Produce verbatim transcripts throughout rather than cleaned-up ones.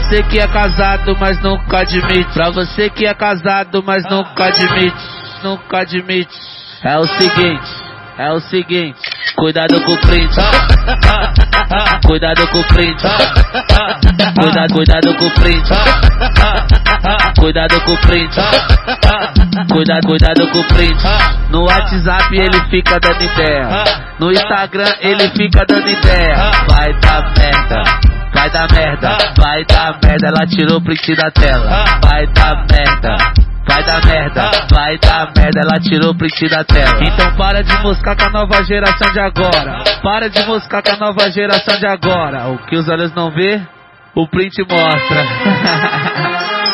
você que é casado, mas nunca admite. Pra você que é casado, mas nunca admite. Nunca admite. É o seguinte, é o seguinte. Cuidado com o print. Cuidado com o print. Cuidado, cuidado com o print. Cuidado com o print. Cuidado, cuidado com o print. No WhatsApp ele fica dando ideia. No Instagram ele fica dando ideia. Vai dar merda, vai dar merda, vai dar merda. Ela tirou o print da tela. Vai dar merda, vai dar merda, vai dar merda. Ela tirou o print da tela. Então para de moscar com a nova geração de agora. Para de moscar com a nova geração de agora. O que os olhos não vê, o print mostra.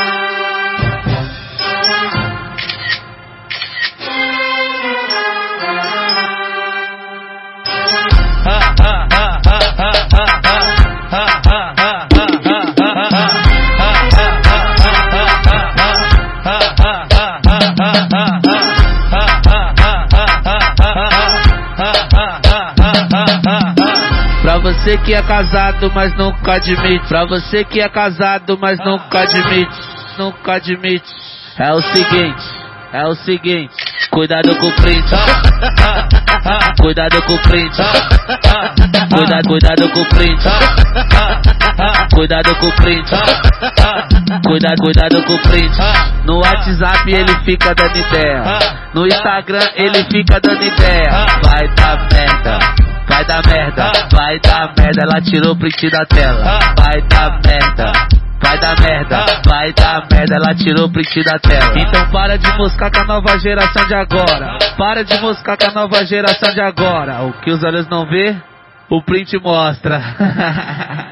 Pra você que é casado, mas nunca admite. Pra você que é casado, mas nunca admite. Nunca admite. É o seguinte, é o seguinte. Cuidado com o print. Cuidado com o print. Cuidado, cuidado com o print. Cuidado com o print. Cuidado, cuidado com o print. No WhatsApp ele fica dando ideia. No Instagram ele fica dando ideia. Vai dar merda, vai dar merda, vai dar merda. Ela tirou o print da tela. Vai dar merda, vai dar merda, vai dar merda. Ela tirou o print da tela. Então para de moscar com a nova geração de agora. Para de moscar com a nova geração de agora. O que os olhos não vê, o print mostra.